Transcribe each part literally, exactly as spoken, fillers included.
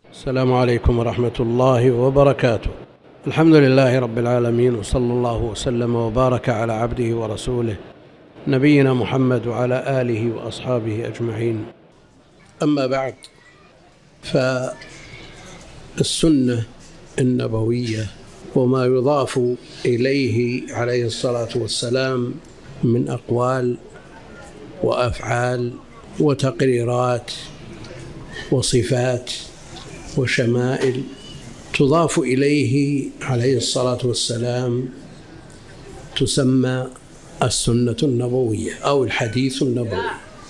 السلام عليكم ورحمة الله وبركاته. الحمد لله رب العالمين، وصلى الله وسلم وبارك على عبده ورسوله نبينا محمد وعلى آله وأصحابه أجمعين. أما بعد، فالسنة النبوية وما يضاف إليه عليه الصلاة والسلام من أقوال وأفعال وتقريرات وصفات وشمائل تضاف إليه عليه الصلاة والسلام تسمى السنة النبوية أو الحديث النبوي.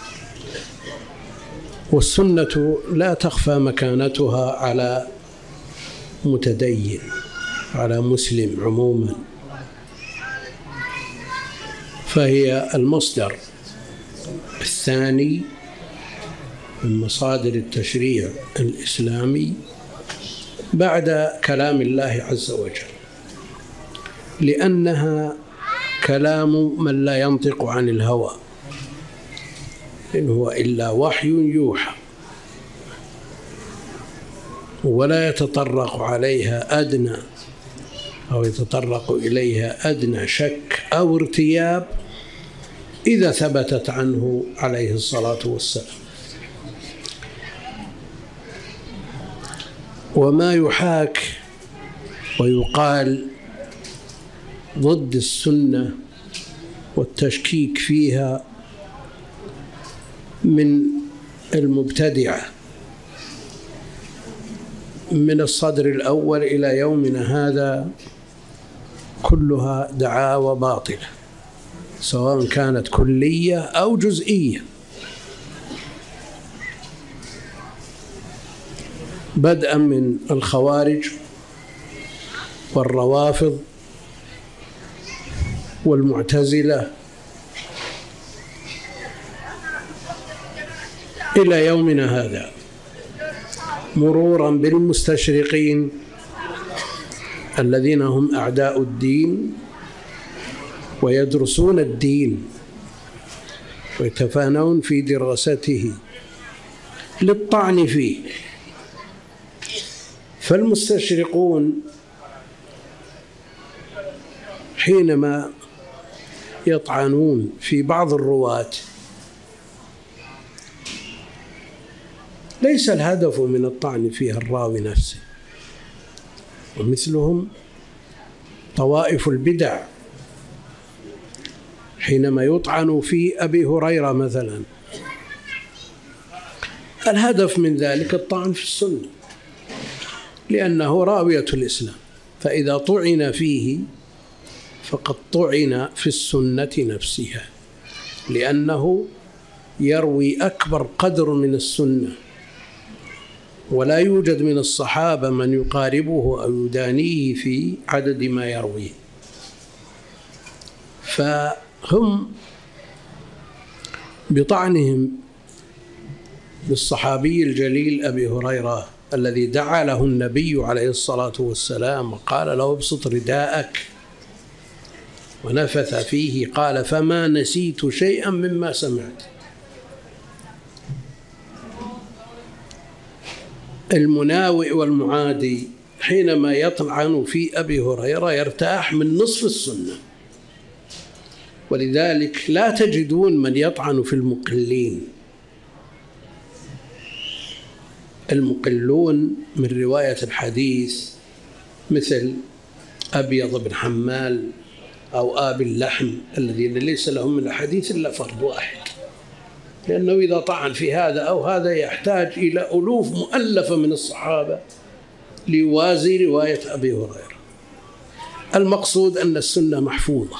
والسنة لا تخفى مكانتها على متدين، على مسلم عموما، فهي المصدر الثاني من مصادر التشريع الإسلامي بعد كلام الله عز وجل، لأنها كلام من لا ينطق عن الهوى، إن هو إلا وحي يوحى، ولا يتطرق عليها أدنى أو يتطرق إليها أدنى شك أو ارتياب إذا ثبتت عنه عليه الصلاة والسلام. وما يحاك ويقال ضد السنة والتشكيك فيها من المبتدعة من الصدر الأول إلى يومنا هذا كلها دعاوى باطلة، سواء كانت كلية أو جزئية، بدءا من الخوارج والروافض والمعتزلة إلى يومنا هذا، مرورا بالمستشرقين الذين هم أعداء الدين ويدرسون الدين ويتفانون في دراسته للطعن فيه. فالمستشرقون حينما يطعنون في بعض الرواة ليس الهدف من الطعن فيها الراوي نفسه، ومثلهم طوائف البدع حينما يطعن في أبي هريرة مثلا، الهدف من ذلك الطعن في السنة، لأنه راوية الإسلام، فإذا طعن فيه فقد طعن في السنة نفسها، لأنه يروي أكبر قدر من السنة، ولا يوجد من الصحابة من يقاربه أو يدانيه في عدد ما يرويه. فهم بطعنهم بالصحابي الجليل أبي هريرة الذي دعا له النبي عليه الصلاة والسلام وقال له ابسط رداءك ونفث فيه، قال فما نسيت شيئا مما سمعت. المناوئ والمعادي حينما يطعن في أبي هريرة يرتاح من نصف السنة، ولذلك لا تجدون من يطعن في المقلين. المقلون من رواية الحديث مثل أبيض بن حمال أو آبي اللحم الذين ليس لهم من الحديث إلا فرد واحد، لأنه إذا طعن في هذا أو هذا يحتاج إلى ألوف مؤلفة من الصحابة ليوازي رواية أبي هريرة. المقصود أن السنة محفوظة،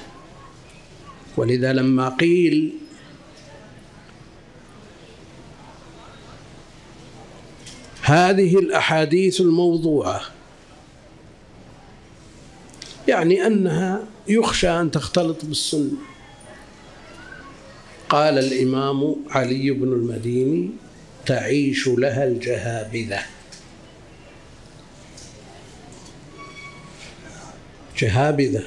ولذا لما قيل هذه الأحاديث الموضوعة يعني أنها يخشى أن تختلط بالسنة، قال الإمام علي بن المديني تعيش لها الجهابذة. جهابذة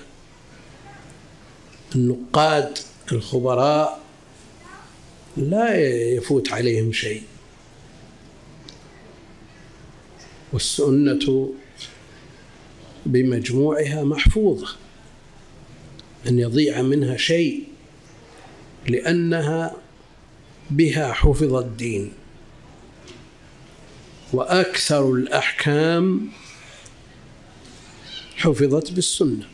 النقاد الخبراء لا يفوت عليهم شيء، والسنة بمجموعها محفوظة، أن يضيع منها شيء، لأنها بها حفظ الدين، وأكثر الأحكام حفظت بالسنة.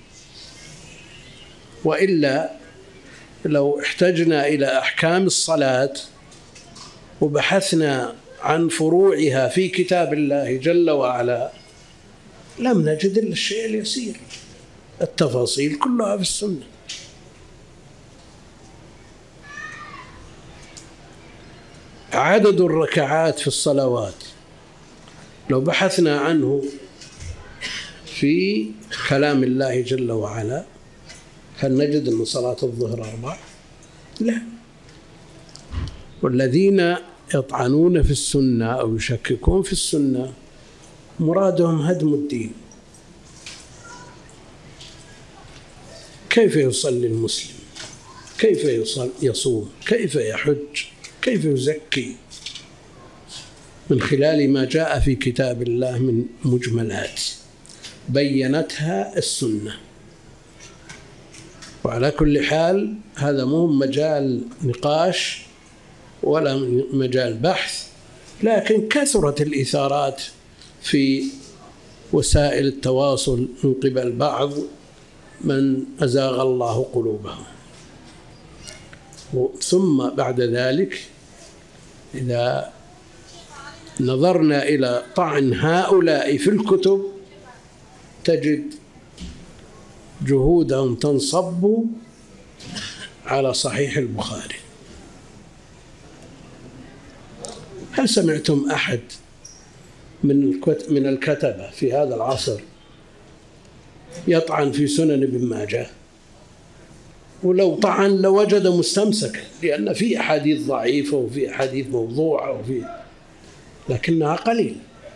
وإلا لو احتجنا إلى أحكام الصلاة وبحثنا عن فروعها في كتاب الله جل وعلا لم نجد إلا الشيء اليسير، التفاصيل كلها في السنة. عدد الركعات في الصلوات لو بحثنا عنه في كلام الله جل وعلا هل نجد أن صلاة الظهر أربع؟ لا. والذين يطعنون في السنة أو يشككون في السنة مرادهم هدم الدين. كيف يصلي المسلم؟ كيف يصوم؟ كيف يحج؟ كيف يزكي؟ من خلال ما جاء في كتاب الله من مجملات بينتها السنة. وعلى كل حال هذا مو مجال نقاش ولا مجال بحث، لكن كثرت الإثارات في وسائل التواصل من قبل بعض من أزاغ الله قلوبهم. ثم بعد ذلك إذا نظرنا إلى طعن هؤلاء في الكتب تجد جهودهم تنصب على صحيح البخاري. هل سمعتم أحد من من الكتبة في هذا العصر يطعن في سنن ابن ماجه؟ ولو طعن لوجد مستمسكا، لأن في أحاديث ضعيفة وفي أحاديث موضوعة وفي لكنها قليل.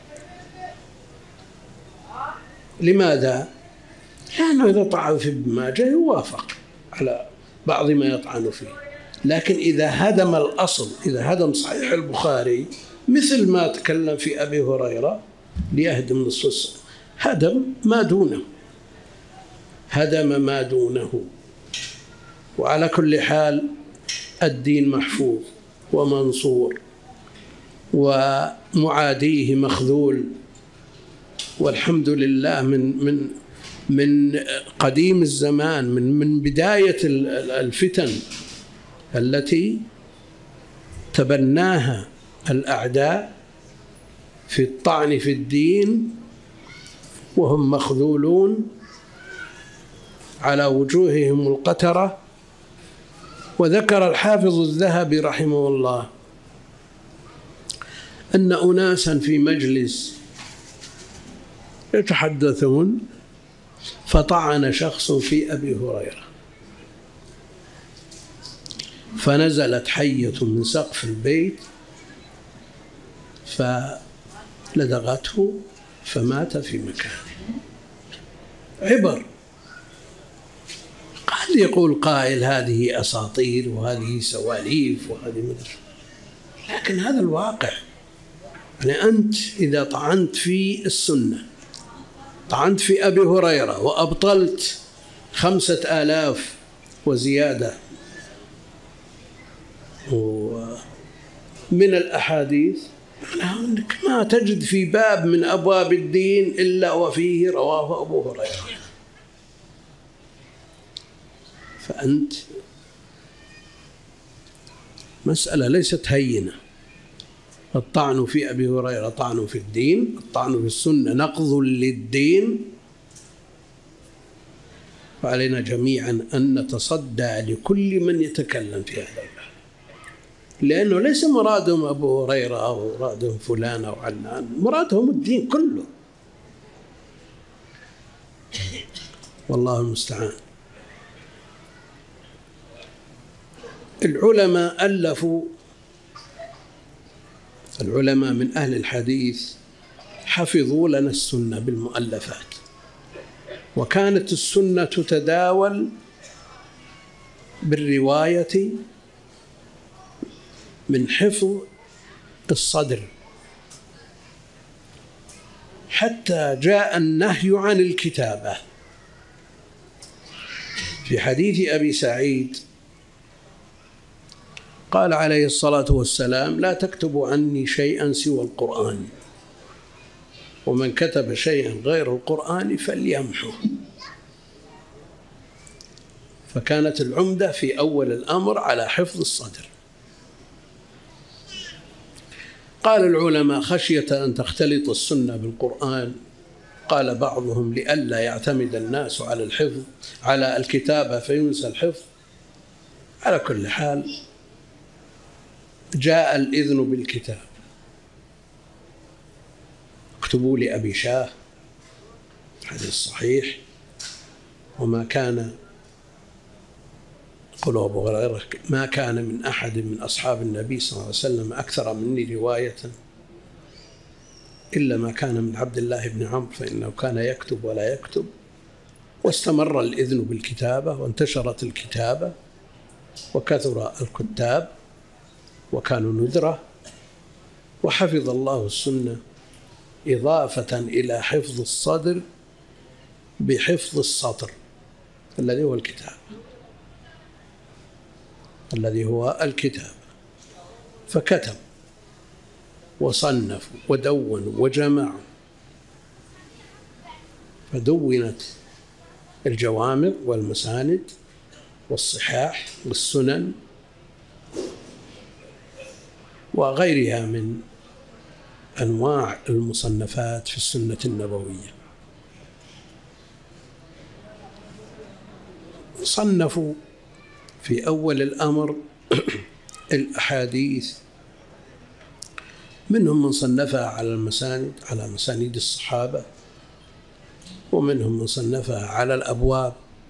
لماذا؟ لأنه إذا طعن في ابن ماجه يوافق على بعض ما يطعن فيه، لكن إذا هدم الأصل، إذا هدم صحيح البخاري مثل ما تكلم في أبي هريرة ليهدم نصف السنة، هدم ما دونه، هدم ما دونه. وعلى كل حال الدين محفوظ ومنصور ومعاديه مخذول، والحمد لله من من من قديم الزمان، من من بداية الفتن التي تبناها الأعداء في الطعن في الدين وهم مخذولون على وجوههم القترة. وذكر الحافظ الذهبي رحمه الله أن أناسا في مجلس يتحدثون فطعن شخص في أبي هريرة، فنزلت حية من سقف البيت فلدغته فمات في مكانه. عبر. قد يقول قائل هذه أساطير وهذه سواليف وهذه مدرسة، لكن هذا الواقع. يعني أنت إذا طعنت في السنة، طعنت في أبي هريرة وأبطلت خمسة آلاف وزيادة من الأحاديث، معناها أنك ما تجد في باب من أبواب الدين إلا وفيه رواه أبو هريرة. فأنت مسألة ليست هينة. الطعن في أبي هريرة طعن في الدين، الطعن في السنة نقض للدين. فعلينا جميعا أن نتصدى لكل من يتكلم في هذا الباب، لأنه ليس مرادهم أبو هريرة أو مرادهم فلان أو علان، مرادهم الدين كله. والله المستعان. العلماء ألفوا، العلماء من أهل الحديث حفظوا لنا السنة بالمؤلفات، وكانت السنة تتداول بالرواية من حفظ الصدر، حتى جاء النهي عن الكتابة. في حديث أبي سعيد قال عليه الصلاة والسلام: لا تكتبوا عني شيئا سوى القرآن، ومن كتب شيئا غير القرآن فليمحه. فكانت العمدة في أول الأمر على حفظ الصدر. قال العلماء: خشية أن تختلط السنة بالقرآن. قال بعضهم: لئلا يعتمد الناس على الحفظ على الكتابة فينسى الحفظ. على كل حال جاء الإذن بالكتاب. اكتبوا لأبي شاه، حديث صحيح. وما كان، قل أبو هريرة: ما كان من أحد من أصحاب النبي صلى الله عليه وسلم أكثر مني رواية إلا ما كان من عبد الله بن عمرو، فإنه كان يكتب ولا يكتب. واستمر الإذن بالكتابة، وانتشرت الكتابة، وكثر الكتاب، وكانوا ندرة. وحفظ الله السنة إضافة إلى حفظ الصدر بحفظ السطر الذي هو الكتاب الذي هو الكتاب فكتب وصنفوا ودونوا وجمعوا، فدونت الجوامع والمساند والصحاح والسنن وغيرها من أنواع المصنفات في السنة النبوية. صنفوا في أول الأمر الأحاديث، منهم من صنفها على المساند على مسانيد الصحابة، ومنهم من صنفها على الأبواب،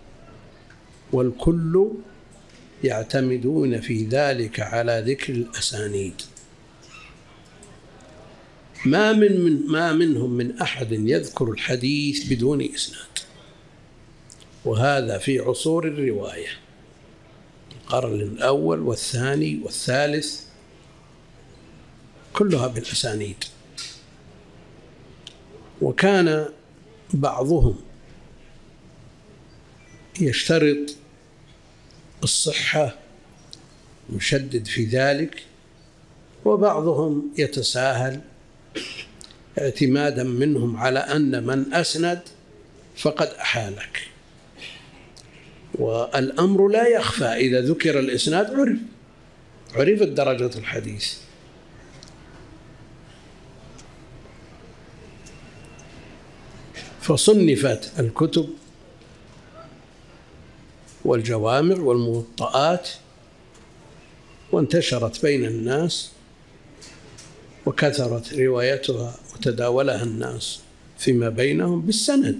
والكل يعتمدون في ذلك على ذكر الأسانيد. ما من, من ما منهم من أحد يذكر الحديث بدون إسناد، وهذا في عصور الرواية، القرن الأول والثاني والثالث كلها بالأسانيد. وكان بعضهم يشترط الصحة يشدد في ذلك، وبعضهم يتساهل اعتمادا منهم على أن من أسند فقد أحالك. والأمر لا يخفى، إذا ذكر الإسناد عرف عرفت درجة الحديث. فصنفت الكتب والجوامع والموطئات، وانتشرت بين الناس، وكثرت روايتها وتداولها الناس فيما بينهم بالسند.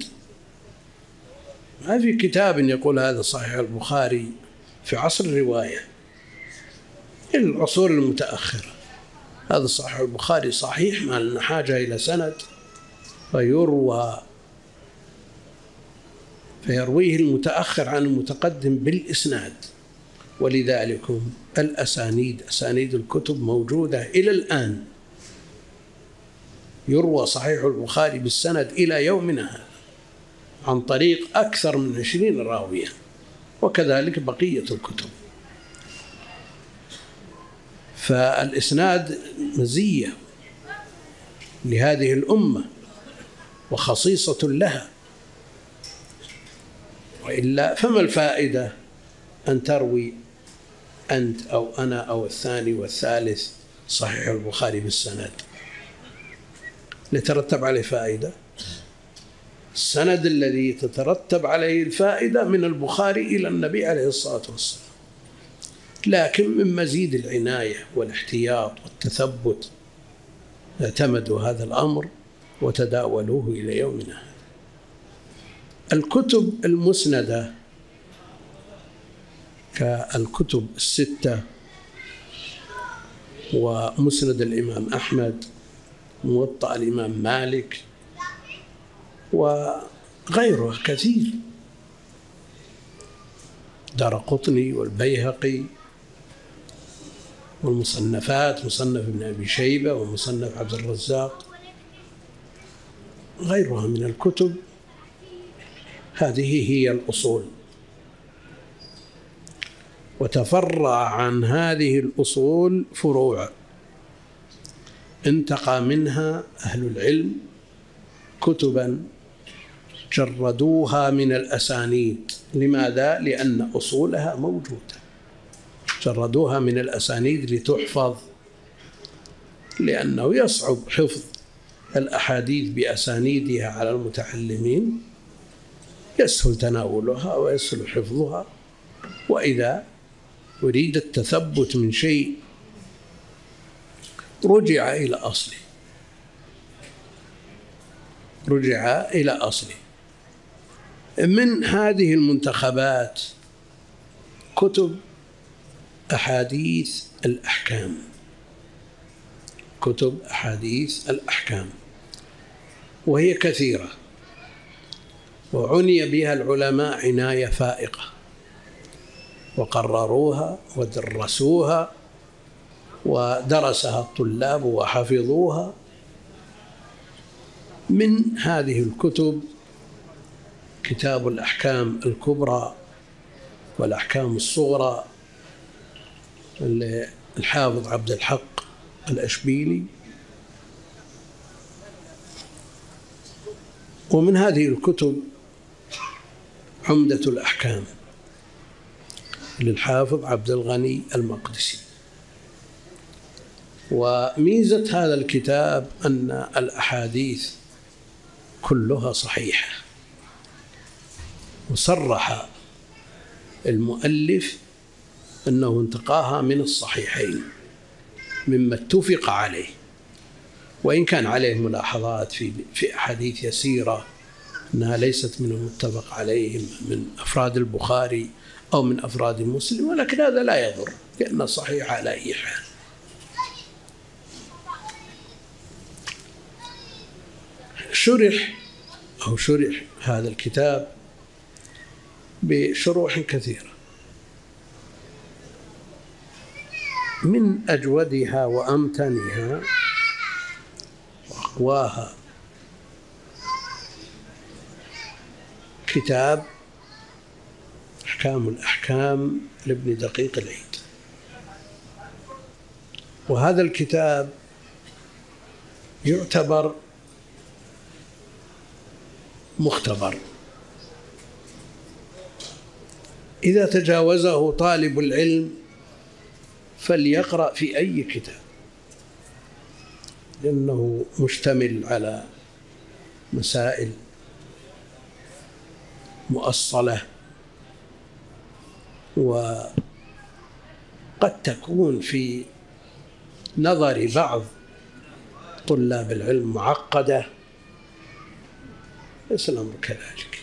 ما في كتاب يقول هذا صحيح البخاري في عصر الرواية، العصور المتأخرة هذا صحيح البخاري صحيح، ما لنا حاجة إلى سند، فيروى فيرويه المتأخر عن المتقدم بالإسناد. ولذلك الأسانيد أسانيد الكتب موجودة إلى الآن، يروى صحيح البخاري بالسند إلى يومنا هذا عن طريق أكثر من عشرين راوية، وكذلك بقية الكتب. فالإسناد مزية لهذه الأمة وخصيصة لها، وإلا فما الفائدة أن تروي أنت أو أنا أو الثاني والثالث صحيح البخاري بالسند؟ لترتب عليه فائدة؟ السند الذي تترتب عليه الفائدة من البخاري إلى النبي عليه الصلاة والسلام، لكن من مزيد العناية والاحتياط والتثبت اعتمدوا هذا الأمر وتداولوه إلى يومنا هذا. الكتب المسندة كالكتب الستة ومسند الإمام أحمد، موطأ الإمام مالك، وغيره كثير، دارقطني والبيهقي، والمصنفات، مصنف ابن أبي شيبة ومصنف عبد الرزاق، غيرها من الكتب. هذه هي الأصول، وتفرع عن هذه الأصول فروع انتقى منها أهل العلم كتبا جردوها من الأسانيد. لماذا؟ لأن أصولها موجودة، جردوها من الأسانيد لتحفظ، لأنه يصعب حفظ الأحاديث بأسانيدها على المتعلمين، يسهل تناولها ويسهل حفظها. وإذا أريد التثبت من شيء رجع إلى أصله، رجع إلى أصله. من هذه المنتخبات كتب أحاديث الأحكام، كتب أحاديث الأحكام، وهي كثيرة، وعني بها العلماء عناية فائقة، وقرروها ودرسوها ودرسها الطلاب وحفظوها. من هذه الكتب كتاب الأحكام الكبرى والأحكام الصغرى للحافظ عبد الحق الأشبيلي. ومن هذه الكتب عمدة الأحكام للحافظ عبد الغني المقدسي. وميزة هذا الكتاب أن الأحاديث كلها صحيحة، وصرح المؤلف أنه انتقاها من الصحيحين مما اتفق عليه، وإن كان عليه ملاحظات في في أحاديث يسيرة أنها ليست من المتفق عليه من أفراد البخاري أو من أفراد مسلم، ولكن هذا لا يضر لأنه صحيح على أي حال. شرح أو شرح هذا الكتاب بشروح كثيرة، من أجودها وأمتنها وأقواها كتاب أحكام الأحكام لابن دقيق العيد. وهذا الكتاب يعتبر مختبر، إذا تجاوزه طالب العلم فليقرأ في أي كتاب، لأنه مشتمل على مسائل مؤصلة، وقد تكون في نظر بعض طلاب العلم معقدة، ليس الأمر كذلك.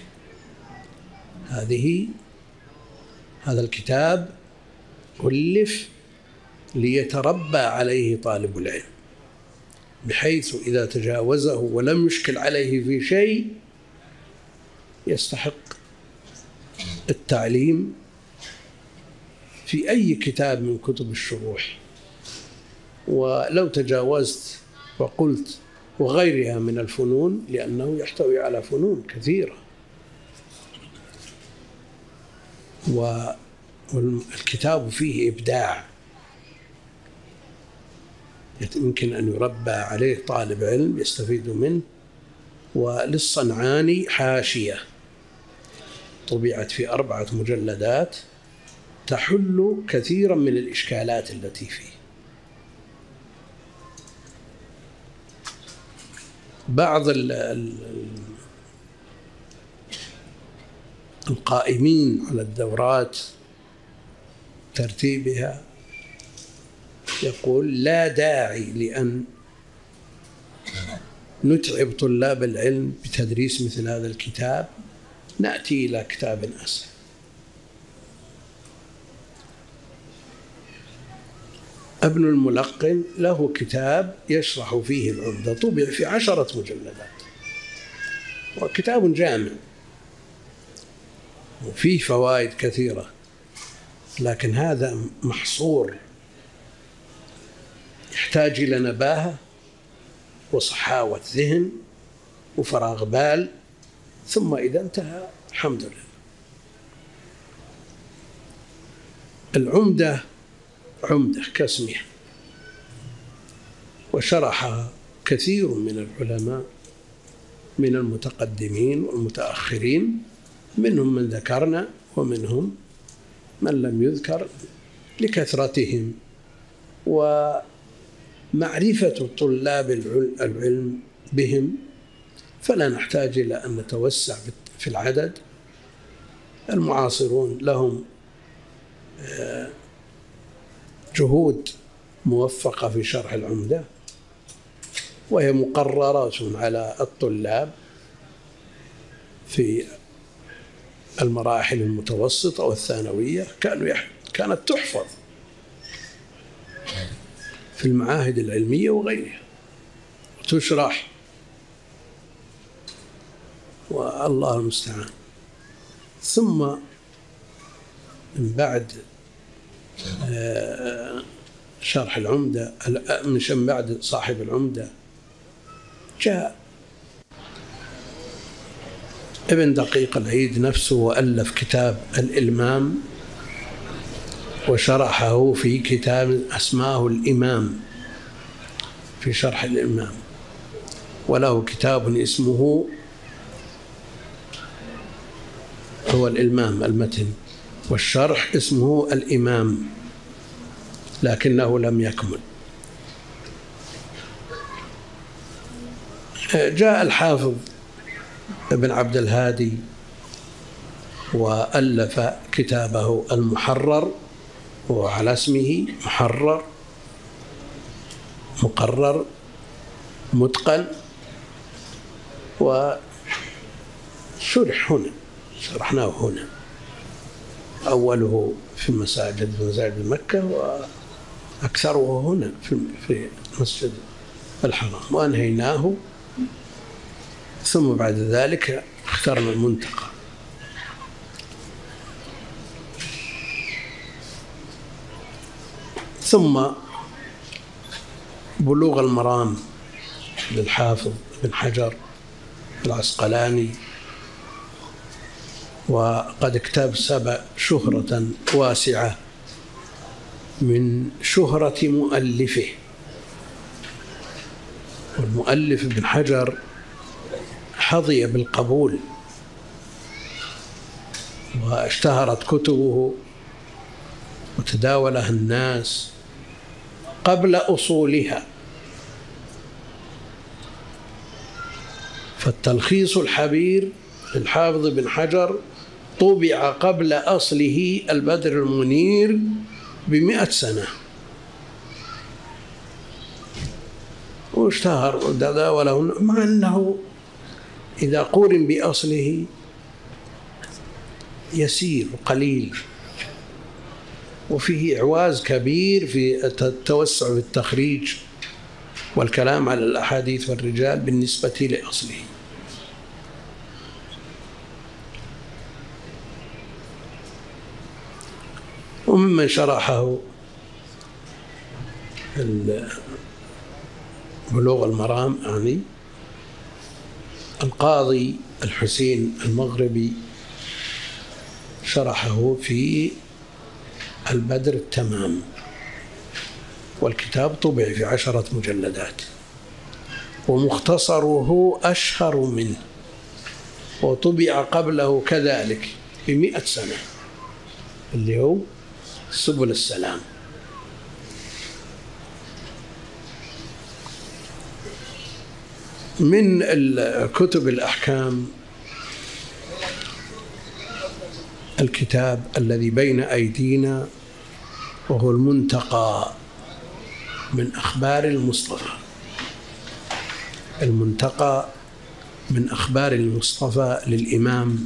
هذه هذا الكتاب ألف ليتربى عليه طالب العلم، بحيث إذا تجاوزه ولم يشكل عليه في شيء يستحق التعليم في أي كتاب من كتب الشروح. ولو تجاوزت وقلت وغيرها من الفنون، لأنه يحتوي على فنون كثيرة، والكتاب فيه إبداع يمكن أن يربى عليه طالب علم يستفيد منه. وللصنعاني حاشية طبعت في أربعة مجلدات تحل كثيرا من الإشكالات التي فيه. بعض القائمين على الدورات ترتيبها يقول لا داعي لأن نتعب طلاب العلم بتدريس مثل هذا الكتاب، نأتي إلى كتاب أسهل. ابن الملقن له كتاب يشرح فيه العمدة، طبع في عشرة مجلدات، وكتاب جامع وفيه فوائد كثيرة، لكن هذا محصور، يحتاج إلى نباهة وصحاوة ذهن وفراغ بال، ثم إذا انتهى الحمد لله. العمدة عمدة كاسمها، وشرحها كثير من العلماء من المتقدمين والمتأخرين، منهم من ذكرنا ومنهم من لم يذكر لكثرتهم ومعرفة طلاب العلم بهم، فلا نحتاج إلى أن نتوسع في العدد. المعاصرون لهم جهود موفقة في شرح العمدة، وهي مقررات على الطلاب في المراحل المتوسطة والثانوية، كانوا كانت تحفظ في المعاهد العلمية وغيرها وتشرح، والله المستعان. ثم من بعد شرح العمدة، من بعد صاحب العمدة جاء ابن دقيق العيد نفسه وألف كتاب الإلمام، وشرحه في كتاب اسماه الإمام في شرح الإمام، وله كتاب اسمه هو الإلمام المتن، والشرح اسمه الإمام، لكنه لم يكمل. جاء الحافظ ابن عبد الهادي وألف كتابه المحرر، وعلى اسمه محرر مقرر متقن، وشرح هنا، شرحناه هنا، أوله في مساجد مساجد مكة، وأكثره هنا في مسجد الحرام، وأنهيناه. ثم بعد ذلك اخترنا المنتقى. ثم بلوغ المرام للحافظ بن حجر العسقلاني، وقد اكتسب شهرة واسعة من شهرة مؤلفه. والمؤلف ابن حجر حظي بالقبول، واشتهرت كتبه وتداولها الناس قبل أصولها. فالتلخيص الحبير للحافظ بن حجر طبع قبل أصله البدر المنير بمئة سنة، واشتهر وتداوله، مع أنه إذا قورن بأصله يسير وقليل، وفيه إعواز كبير في التوسع في التخريج والكلام على الأحاديث والرجال بالنسبة لأصله. وممن شرحه بلوغ المرام يعني القاضي الحسين المغربي، شرحه في البدر التمام، والكتاب طبع في عشرة مجلدات، ومختصره أشهر منه، وطبع قبله كذلك بمئة سنة، اللي هو سبل السلام. من كتب الأحكام الكتاب الذي بين أيدينا، وهو المنتقى من أخبار المصطفى. المنتقى من أخبار المصطفى للإمام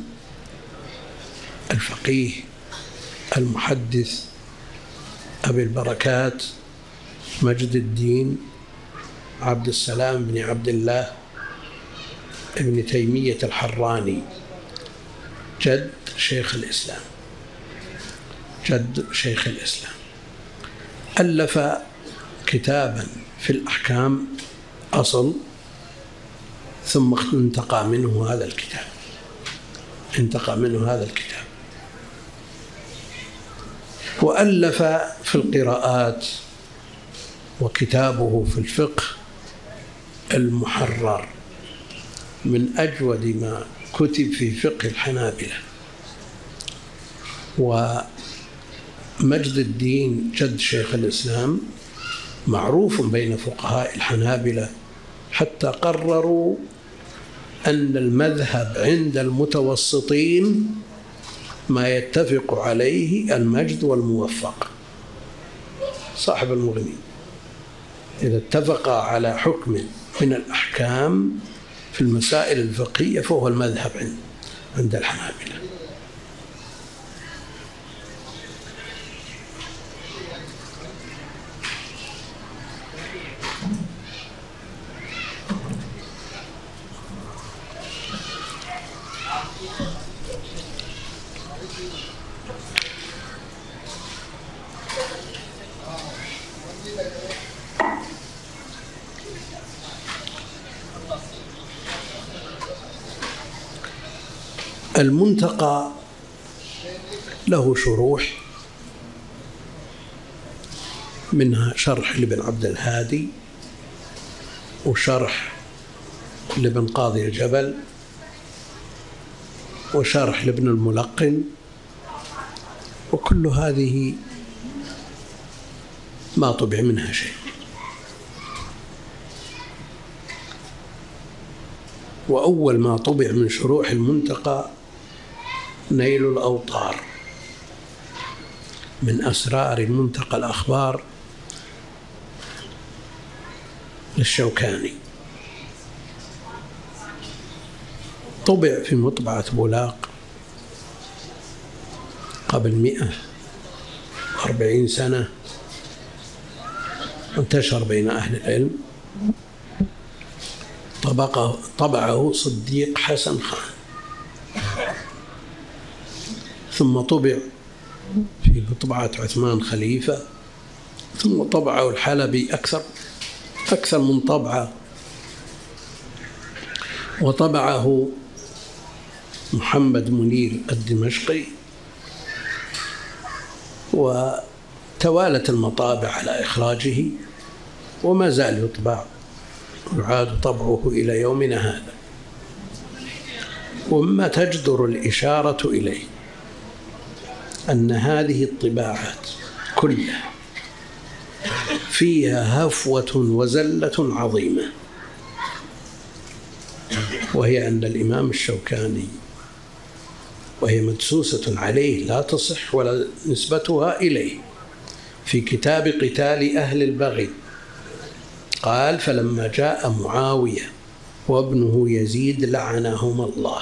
الفقيه المحدث أبي البركات مجد الدين عبد السلام بن عبد الله ابن تيمية الحراني، جد شيخ الإسلام جد شيخ الإسلام ألف كتابا في الأحكام أصل، ثم انتقى منه هذا الكتاب انتقى منه هذا الكتاب وألف في القراءات، وكتابه في الفقه المحرر من أجود ما كتب في فقه الحنابلة. ومجد الدين جد شيخ الإسلام معروف بين فقهاء الحنابلة، حتى قرروا أن المذهب عند المتوسطين ما يتفق عليه المجد والموفق صاحب المغني، إذا اتفق على حكم من الأحكام في المسائل الفقهية فهو المذهب عند الحنابلة. المنتقى له شروح، منها شرح لابن عبد الهادي، وشرح لابن قاضي الجبل، وشرح لابن الملقن، وكل هذه ما طبع منها شيء. وأول ما طبع من شروح المنتقى نيل الأوطار من أسرار منتقى الأخبار للشوكاني، طبع في مطبعة بولاق قبل مئة وأربعين سنة، انتشر بين أهل العلم، طبقه طبعه صديق حسن خان، ثم طبع في مطبعة عثمان خليفة، ثم طبعه الحلبي أكثر أكثر من طبعة، وطبعه محمد منير الدمشقي، وتوالت المطابع على إخراجه، وما زال يطبع يعاد طبعه إلى يومنا هذا. ومما تجدر الإشارة إليه أن هذه الطباعات كلها فيها هفوة وزلة عظيمة، وهي أن الإمام الشوكاني، وهي مدسوسة عليه لا تصح ولا نسبتها إليه، في كتاب قتال أهل البغي قال: فلما جاء معاوية وابنه يزيد لعنهما الله،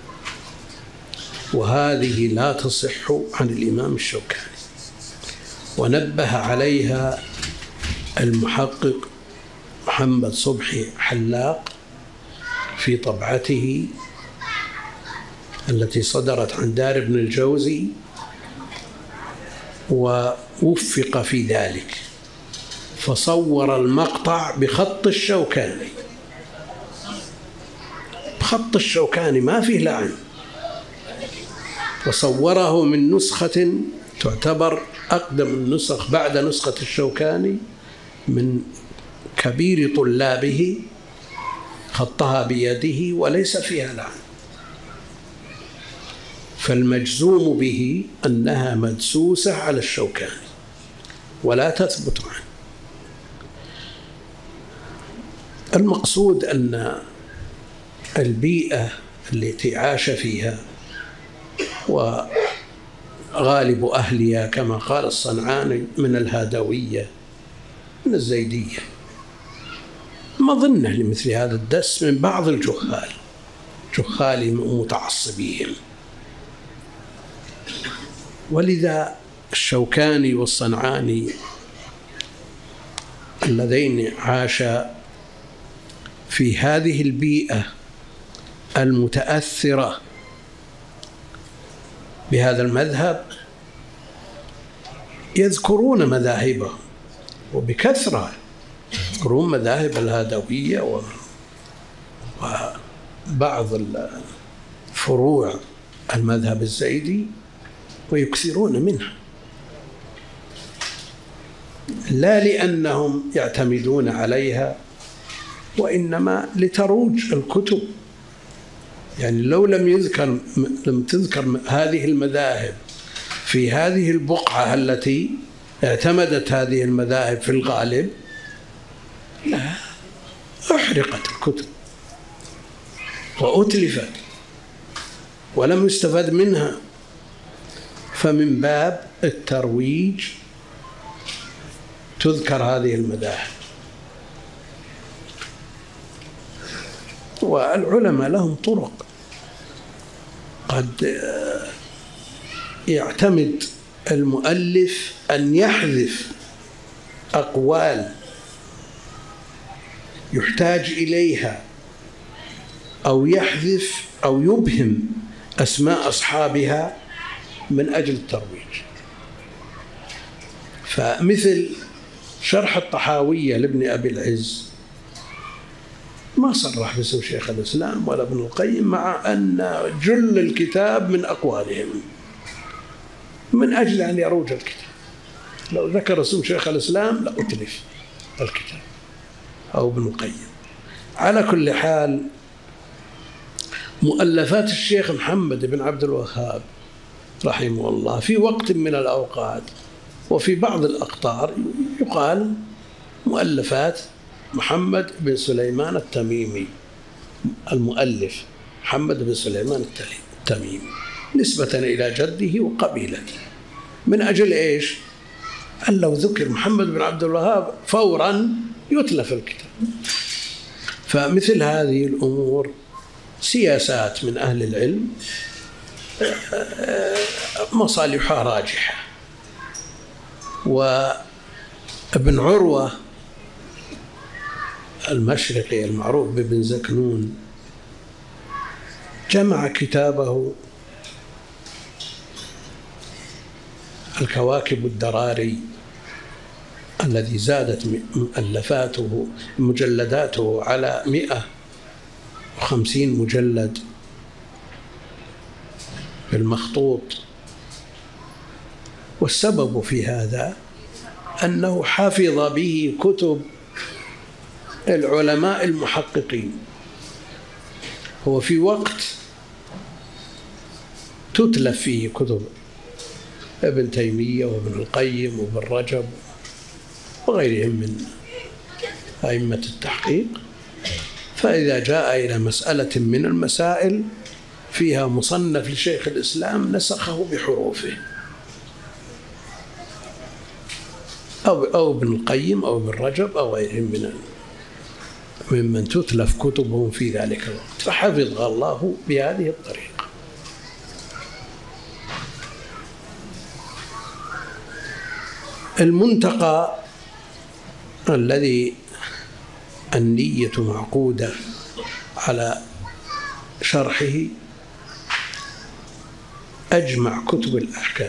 وهذه لا تصح عن الإمام الشوكاني. ونبه عليها المحقق محمد صبحي حلاق في طبعته التي صدرت عن دار ابن الجوزي، ووفق في ذلك، فصور المقطع بخط الشوكاني، بخط الشوكاني ما فيه لعن، وصوره من نسخة تعتبر أقدم النسخ بعد نسخة الشوكاني من كبير طلابه، خطها بيده وليس فيها لعن. فالمجزوم به أنها مدسوسة على الشوكاني ولا تثبت عنه. المقصود أن البيئة التي عاش فيها وغالب أهلها كما قال الصنعاني من الهادوية من الزيدية، مظنة لمثل هذا الدس من بعض الجهال جهال متعصبيهم. ولذا الشوكاني والصنعاني اللذين عاشا في هذه البيئة المتأثرة بهذا المذهب يذكرون مذاهبهم وبكثرة، يذكرون مذاهب الهادوية وبعض فروع المذهب الزيدي ويكثرون منها، لا لأنهم يعتمدون عليها وإنما لتروج الكتب. يعني لو لم يذكر لم تذكر هذه المذاهب في هذه البقعة التي اعتمدت هذه المذاهب في الغالب، لا، أحرقت الكتب وأتلفت ولم يستفاد منها. فمن باب الترويج تذكر هذه المذاهب. والعلماء لهم طرق، قد يعتمد المؤلف أن يحذف أقوال يحتاج إليها، أو يحذف أو يبهم أسماء أصحابها من أجل الترويج. فمثل شرح الطحاوية لابن أبي العز ما صرح باسم شيخ الإسلام ولا ابن القيم، مع أن جل الكتاب من أقوالهم، من أجل أن يروج الكتاب. لو ذكر اسم شيخ الإسلام لأتلف الكتاب أو ابن القيم. على كل حال، مؤلفات الشيخ محمد بن عبد الوهاب رحمه الله في وقت من الأوقات وفي بعض الأقطار يقال مؤلفات محمد بن سليمان التميمي، المؤلف محمد بن سليمان التميمي، نسبة إلى جده وقبيلته. من أجل إيش؟ أن لو ذكر محمد بن عبد الوهاب فورا يتلف الكتاب. فمثل هذه الأمور سياسات من أهل العلم مصالحها راجحة. وابن عروة المشرقي المعروف بابن زكنون جمع كتابه الكواكب الدراري الذي زادت مؤلفاته مجلداته على مئة وخمسين مجلد بالمخطوط. والسبب في هذا أنه حفظ به كتب العلماء المحققين. هو في وقت تتلف فيه كتب ابن تيمية وابن القيم وابن رجب وغيرهم من أئمة التحقيق، فإذا جاء إلى مسألة من المسائل فيها مصنف لشيخ الإسلام نسخه بحروفه، أو أو ابن القيم أو ابن رجب أو غيرهم من ممن تتلف كتبهم في ذلك الوقت، فحفظها الله بهذه الطريقة. المنتقى الذي النية معقودة على شرحه أجمع كتب الأحكام،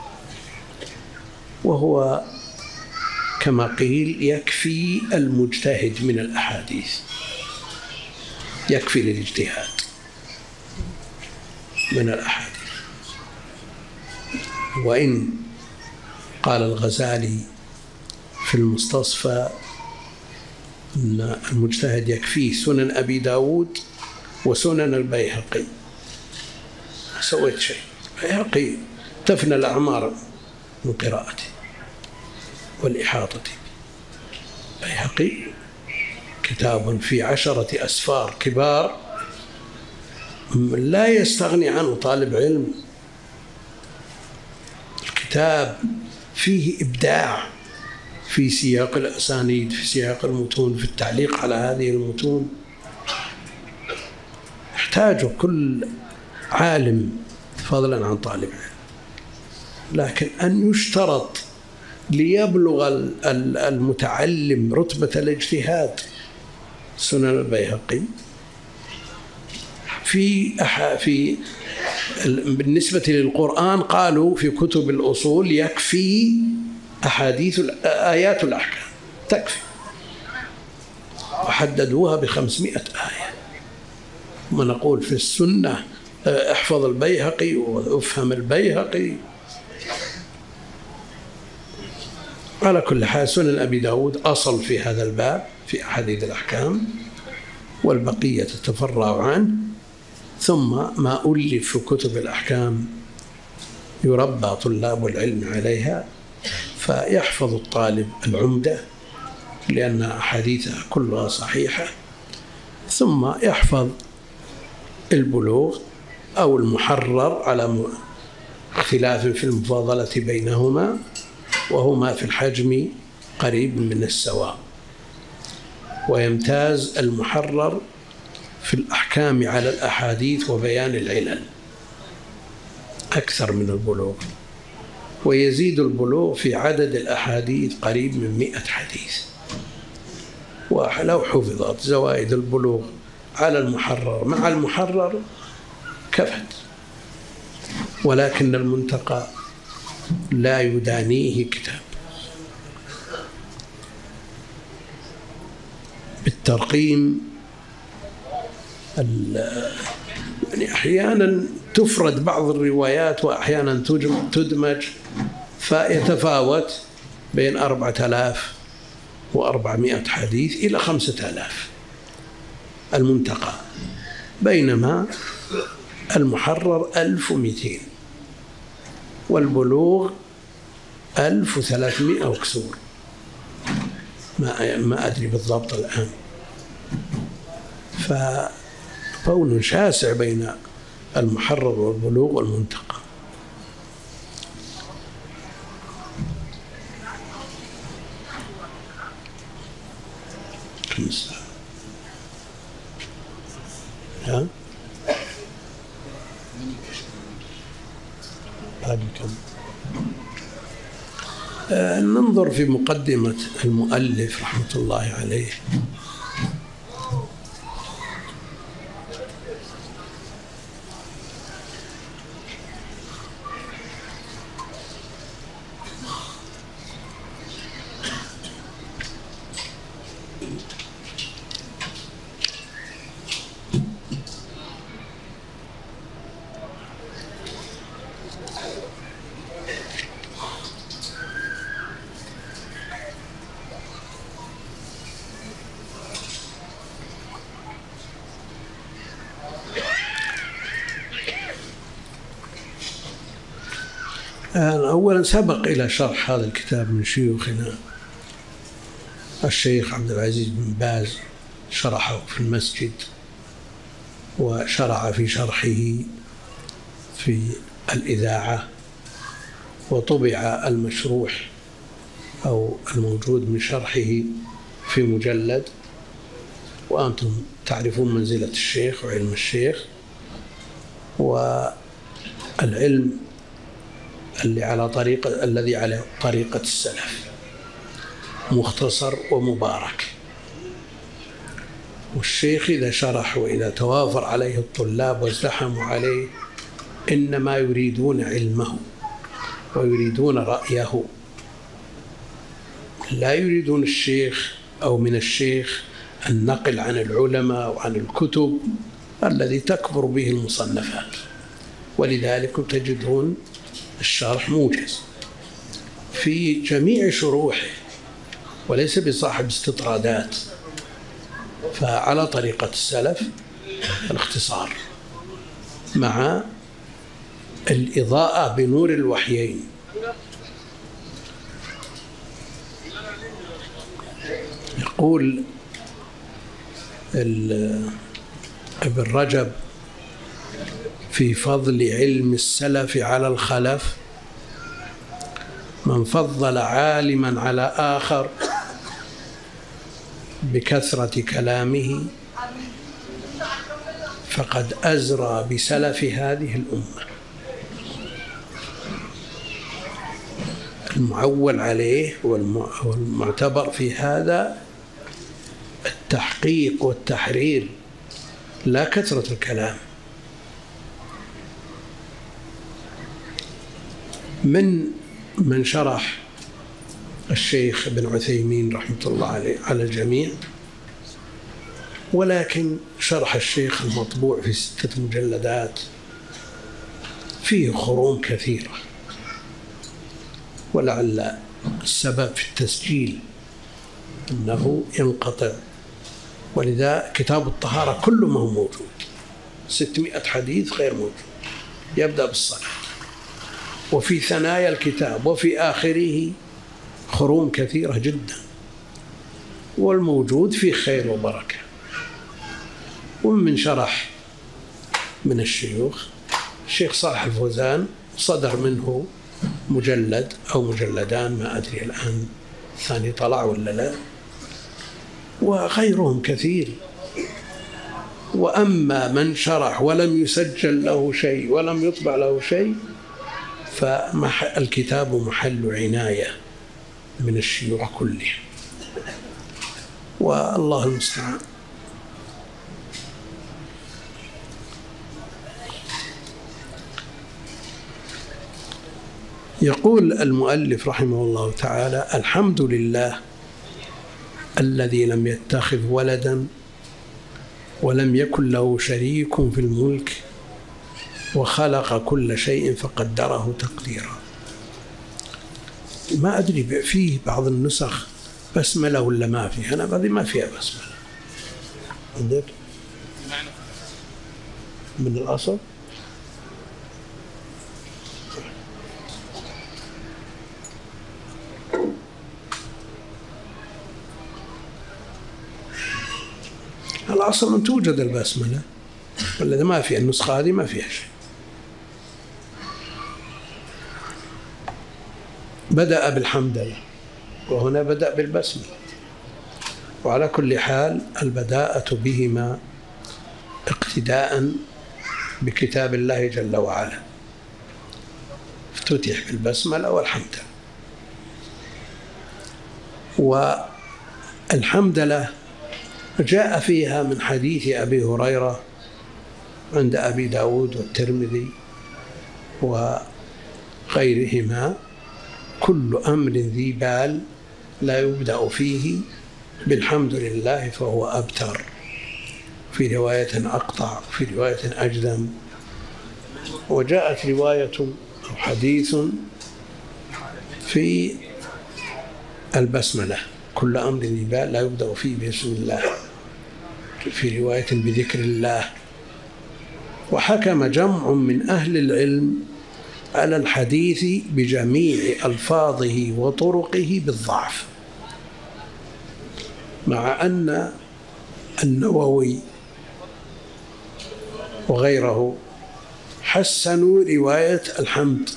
وهو كما قيل يكفي المجتهد من الأحاديث، يكفي للاجتهاد من الأحاديث. وإن قال الغزالي في المستصفى أن المجتهد يكفيه سنن أبي داود وسنن البيهقي، سويت شيء. البيهقي تفنى الأعمار من قراءته والإحاطة. البيهقي كتاب في عشرة أسفار كبار لا يستغني عنه طالب علم. الكتاب فيه إبداع في سياق الأسانيد، في سياق المتون، في التعليق على هذه المتون، يحتاج كل عالم فضلا عن طالب علم. لكن أن يشترط ليبلغ المتعلم رتبة الاجتهاد سنن البيهقي في في بالنسبة للقرآن قالوا في كتب الأصول يكفي أحاديث آيات الأحكام، تكفي، وحددوها بخمسمائة آية. ونقول في السنة احفظ البيهقي وافهم البيهقي. على كل حال سنن أبي داود أصل في هذا الباب في أحاديث الأحكام، والبقية تتفرع عنه، ثم ما ألف في كتب الأحكام يربى طلاب العلم عليها، فيحفظ الطالب العمدة لأن أحاديثها كلها صحيحة، ثم يحفظ البلوغ أو المحرر على اختلاف في المفاضلة بينهما، وهما في الحجم قريب من السواء. ويمتاز المحرر في الأحكام على الأحاديث وبيان العلل أكثر من البلوغ، ويزيد البلوغ في عدد الأحاديث قريب من مئة حديث. ولو حفظت زوائد البلوغ على المحرر مع المحرر كفت، ولكن المنتقى لا يدانيه كتاب. بالترقيم يعني أحيانا تفرد بعض الروايات وأحيانا تدمج، فيتفاوت بين أربعة آلاف وأربعمائة حديث إلى خمسة آلاف المنتقى، بينما المحرر ألف ومئتين والبلوغ ألف وثلاثمائة وكسور، ما ما أدري بالضبط الآن. فكون شاسع بين المحرر والبلوغ والمنتقى. خمسة ها هذه كم؟ آه ننظر في مقدمة المؤلف رحمة الله عليه. أولا سبق إلى شرح هذا الكتاب من شيوخنا الشيخ عبد العزيز بن باز، شرحه في المسجد وشرع في شرحه في الإذاعة، وطبع المشروح أو الموجود من شرحه في مجلد، وأنتم تعرفون منزلة الشيخ وعلم الشيخ والعلم اللي على طريقة الذي على طريقة السلف، مختصر ومبارك. والشيخ إذا شرح وإذا توافر عليه الطلاب وازدحموا عليه إنما يريدون علمه ويريدون رأيه، لا يريدون الشيخ أو من الشيخ النقل عن العلماء وعن الكتب الذي تكبر به المصنفات. ولذلك تجدون الشرح موجز في جميع شروحه وليس بصاحب استطرادات، فعلى طريقة السلف الاختصار مع الإضاءة بنور الوحيين. يقول ابن رجب في فضل علم السلف على الخلف: من فضل عالما على آخر بكثرة كلامه فقد أزرى بسلف هذه الأمة. المعول عليه والمعتبر في هذا التحقيق والتحرير لا كثرة الكلام. من من شرح الشيخ ابن عثيمين رحمة الله عليه على الجميع، ولكن شرح الشيخ المطبوع في ستة مجلدات فيه خروم كثيرة، ولعل السبب في التسجيل أنه ينقطع، ولذا كتاب الطهارة كله ما هو موجود، ستمائة حديث غير موجود، يبدأ بالصلاة وفي ثنايا الكتاب وفي آخره خروم كثيرة جدا، والموجود فيه خير وبركة. ومن شرح من الشيوخ الشيخ صالح الفوزان صدر منه مجلد أو مجلدان، ما أدري الآن الثاني طلع ولا لا، وغيرهم كثير. وأما من شرح ولم يسجل له شيء ولم يطبع له شيء فالكتاب محل عناية من الشيوخ كلهم، والله المستعان. يقول المؤلف رحمه الله تعالى: الحمد لله الذي لم يتخذ ولدا ولم يكن له شريك في الملك وخلق كل شيء فقدره تقديرا. ما أدري فيه بعض النسخ بسملة ولا ما فيه، أنا هذه ما فيها بسملة. عندك من الأصل؟ الأصل أن توجد البسملة، ولا ما فيها، النسخة هذه ما فيها شيء. بدأ بالحمدلله وهنا بدأ بالبسملة، وعلى كل حال البداءة بهما اقتداء بكتاب الله جل وعلا، افتتح بالبسملة والحمدلله. والحمدلله جاء فيها من حديث أبي هريرة عند أبي داود والترمذي وغيرهما: كل أمر ذي بال لا يبدأ فيه بالحمد لله فهو أبتر، في رواية أقطع، في رواية أجذم. وجاءت رواية أو حديث في البسملة: كل أمر ذي بال لا يبدأ فيه بسم الله، في رواية بذكر الله. وحكم جمع من أهل العلم على الحديث بجميع ألفاظه وطرقه بالضعف، مع أن النووي وغيره حسنوا رواية الحمد: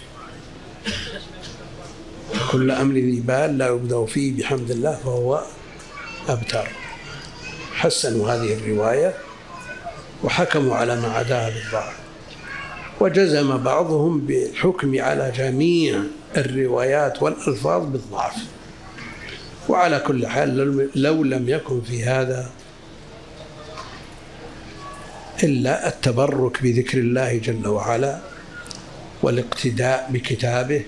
كل أمر ذي بال لا يبدأ فيه بحمد الله فهو أبتر، حسنوا هذه الرواية وحكموا على ما عداها بالضعف. وجزم بعضهم بالحكم على جميع الروايات والألفاظ بالضعف. وعلى كل حال لو لم يكن في هذا إلا التبرك بذكر الله جل وعلا والاقتداء بكتابه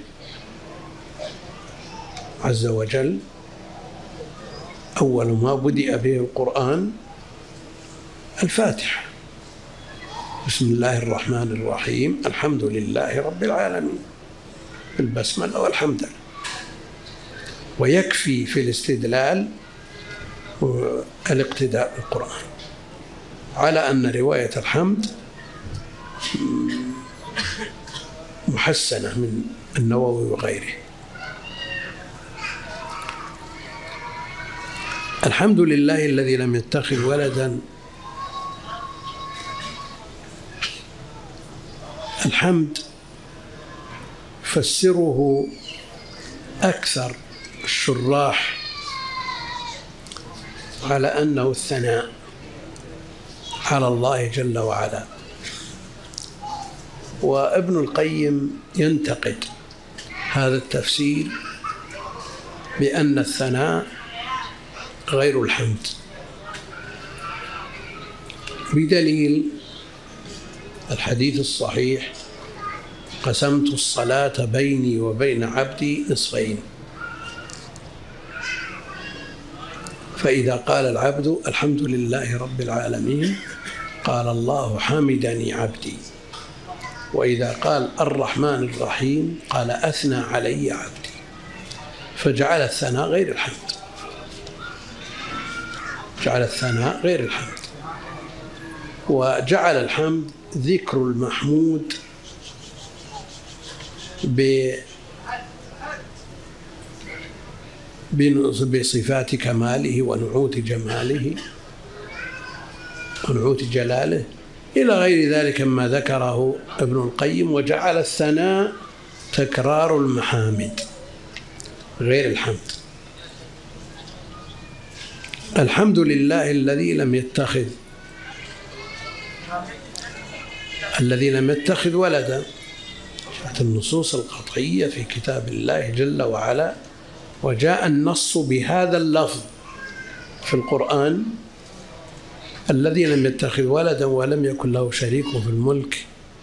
عز وجل. أول ما بدأ به القرآن الفاتحة: بسم الله الرحمن الرحيم الحمد لله رب العالمين، بالبسملة والحمد لله. ويكفي في الاستدلال الاقتداء بالقرآن، على أن رواية الحمد محسنة من النووي وغيره. الحمد لله الذي لم يتخذ ولدا. الحمد فسره أكثر الشراح على أنه الثناء على الله جل وعلا، وابن القيم ينتقد هذا التفسير بأن الثناء غير الحمد، بدليل الحديث الصحيح: قسمت الصلاة بيني وبين عبدي نصفين، فإذا قال العبد الحمد لله رب العالمين قال الله حمدني عبدي. وإذا قال الرحمن الرحيم قال أثنى علي عبدي، فجعل الثناء غير الحمد، جعل الثناء غير الحمد، وجعل الحمد ذكر المحمود بصفات كماله ونعوت جماله ونعوت جلاله إلى غير ذلك مما ذكره ابن القيم. وجعل الثناء تكرار المحامد غير الحمد. الحمد لله الذي لم يتخذ الذي لم يتخذ ولدا. جاءت النصوص القطعية في كتاب الله جل وعلا، وجاء النص بهذا اللفظ في القرآن: الذي لم يتخذ ولدا ولم يكن له شريك في الملك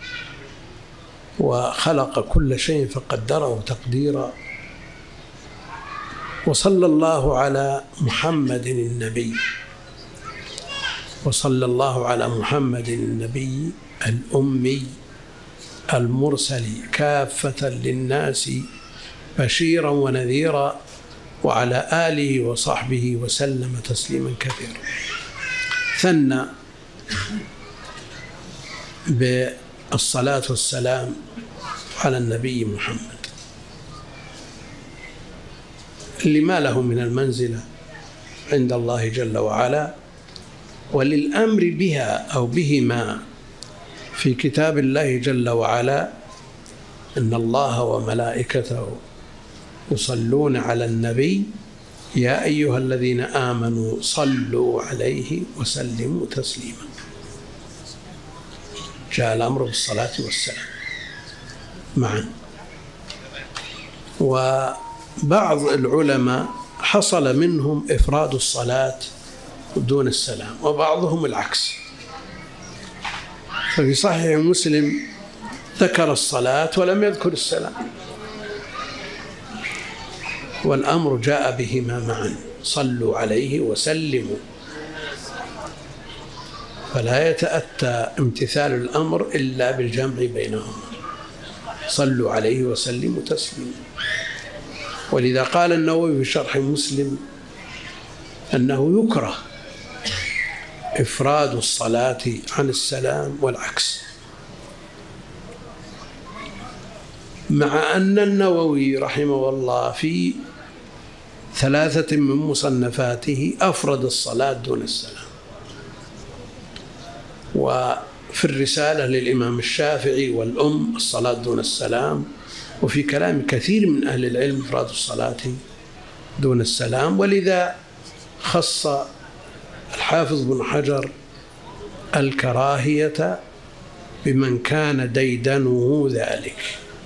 وخلق كل شيء فقدره تقديرا. وصلى الله على محمد النبي وصلى الله على محمد النبي الأمي المرسل كافة للناس بشيرا ونذيرا، وعلى آله وصحبه وسلم تسليما كثيرا. ثنى بالصلاة والسلام على النبي محمد لما له من المنزلة عند الله جل وعلا، وللأمر بها أو بهما في كتاب الله جل وعلا: إن الله وملائكته يصلون على النبي يا أيها الذين آمنوا صلوا عليه وسلموا تسليما. جاء الأمر بالصلاة والسلام معا. وبعض العلماء حصل منهم إفراد الصلاة دون السلام، وبعضهم العكس. ففي صحيح مسلم ذكر الصلاة ولم يذكر السلام، والأمر جاء بهما معا: صلوا عليه وسلموا. فلا يتأتى امتثال الأمر إلا بالجمع بينهما: صلوا عليه وسلموا تسليما. ولذا قال النووي في شرح مسلم أنه يكره إفراد الصلاة عن السلام والعكس، مع أن النووي رحمه الله في ثلاثة من مصنفاته أفرد الصلاة دون السلام. وفي الرسالة للإمام الشافعي والأم الصلاة دون السلام، وفي كلام كثير من أهل العلم إفراد الصلاة دون السلام. ولذا خص الحافظ بن حجر الكراهية بمن كان ديدنه ذلك.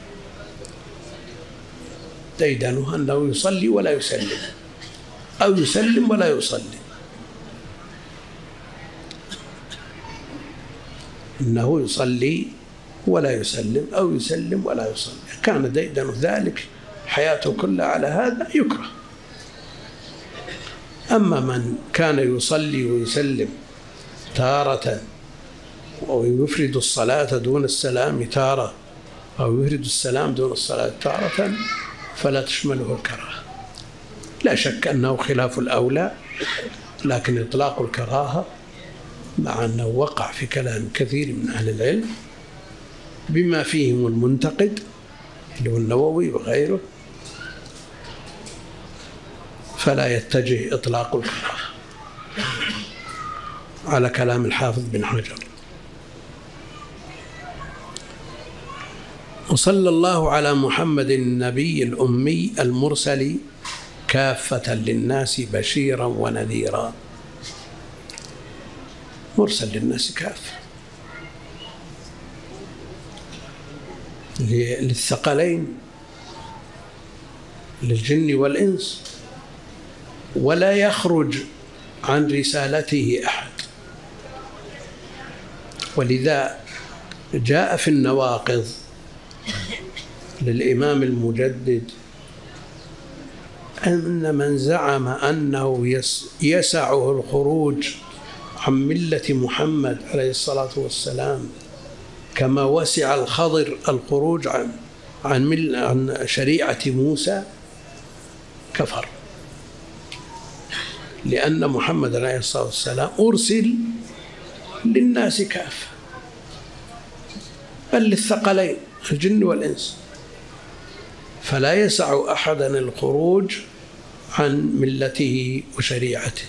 ديدنه أنه يصلي ولا يسلم، أو يسلم ولا يصلي. إنه يصلي ولا يسلم، أو يسلم ولا يصلي. كان ديدن ذلك حياته كلها على هذا يكره. أما من كان يصلي ويسلم تارة، ويفرد الصلاة دون السلام تارة، أو يفرد السلام دون الصلاة تارة، فلا تشمله الكراهة. لا شك أنه خلاف الأولى، لكن إطلاق الكراهة مع أنه وقع في كلام كثير من أهل العلم بما فيهم المنتقد اللي هو النووي وغيره، فلا يتجه إطلاق الكراهة على كلام الحافظ بن حجر. وصلى الله على محمد النبي الأمي المرسل كافة للناس بشيرا ونذيرا. مرسل للناس كافة، للثقلين، للجن والإنس، ولا يخرج عن رسالته أحد. ولذا جاء في النواقض للإمام المجدد أن من زعم أنه يسعه الخروج عن ملة محمد عليه الصلاة والسلام كما وسع الخضر الخروج عن عن, مل عن شريعة موسى كفر، لأن محمد عليه الصلاة والسلام أرسل للناس كافة، بل للثقلين الجن والإنس، فلا يسع أحدا الخروج عن ملته وشريعته،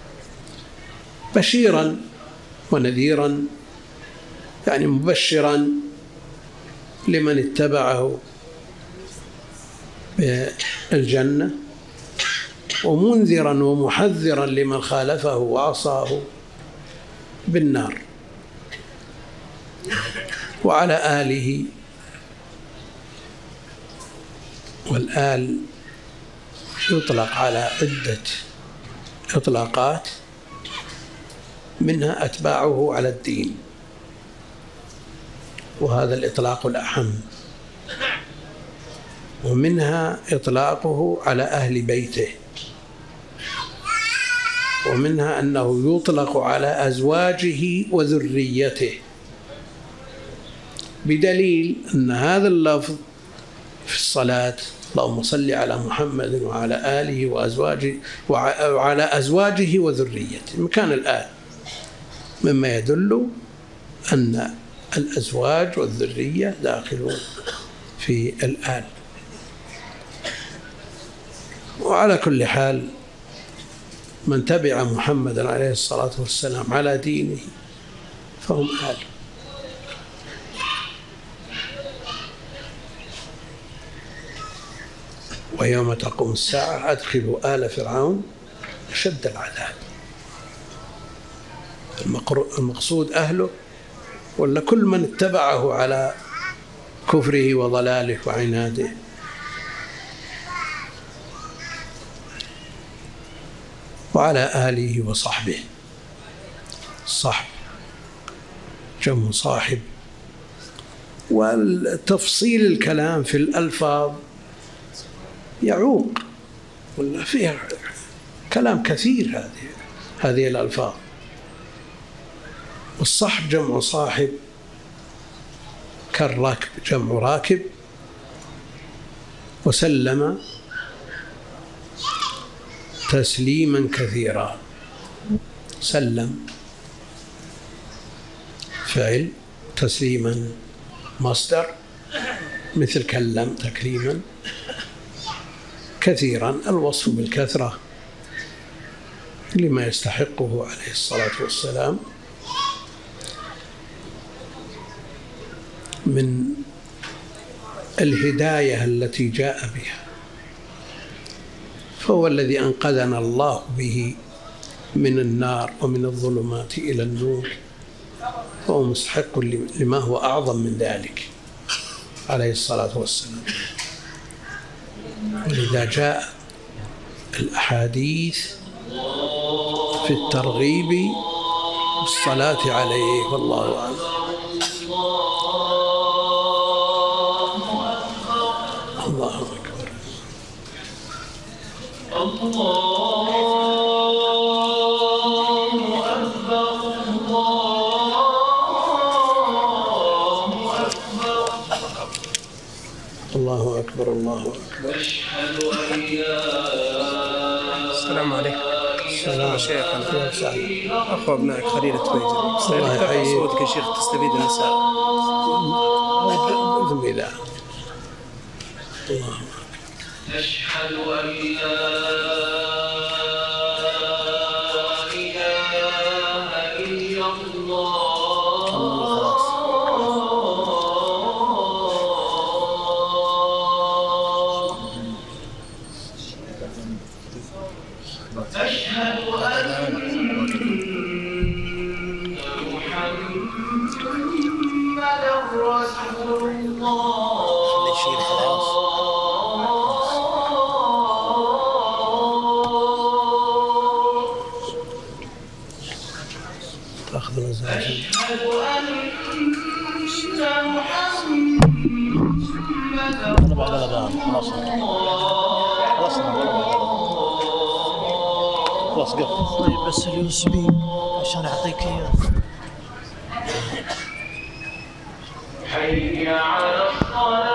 بشيرا ونذيرا، يعني مبشرا لمن اتبعه بالجنة، ومنذرا ومحذرا لمن خالفه وعصاه بالنار. وعلى آله، والآل يطلق على عدة إطلاقات، منها أتباعه على الدين، وهذا الإطلاق الأهم، ومنها إطلاقه على أهل بيته، ومنها أنه يطلق على أزواجه وذريته، بدليل أن هذا اللفظ في الصلاة اللهم صل على محمد وعلى آله وأزواجه وعلى أزواجه وذريته مكان الآل، مما يدل أن الأزواج والذرية داخلون في الآل. وعلى كل حال من تبع محمد عليه الصلاة والسلام على دينه فهم آل. ويوم تقوم الساعة أدخلوا آل فرعون أشد العذاب. المقصود أهله ولا كل من اتبعه على كفره وضلاله وعناده؟ وعلى آله وصحبه. الصحب جمع صاحب، والتفصيل الكلام في الألفاظ يعوق، ولا فيها كلام كثير هذه هذه الألفاظ. والصحب جمع صاحب، كالراكب جمع راكب، وسلم تسليما كثيرا. سلم فعل، تسليما مصدر، مثل كلم تكريما. كثيرا الوصف بالكثرة لما يستحقه عليه الصلاة والسلام من الهداية التي جاء بها، فهو الذي أنقذنا الله به من النار ومن الظلمات إلى النور، فهو مستحق لما هو أعظم من ذلك عليه الصلاة والسلام. ولذا جاء الأحاديث في الترغيب بالصلاة عليه، والله أعلم. الله أكبر. الله أكبر. الله أكبر. السلام عليكم. السلام شيخ. أخو ابنائك خليل التويجري. الله يحييك. صوتك يا شيخ تستفيد النساء. بإذن الله. الله أشهد أن لا إله إلا الله. أشهد أن محمدا رسول الله. أشهد أن محمدا رسول الله. خلصنا خلاص قفل. طيب بس اليو اس بي عشان اعطيك اياه. حي على الصلاة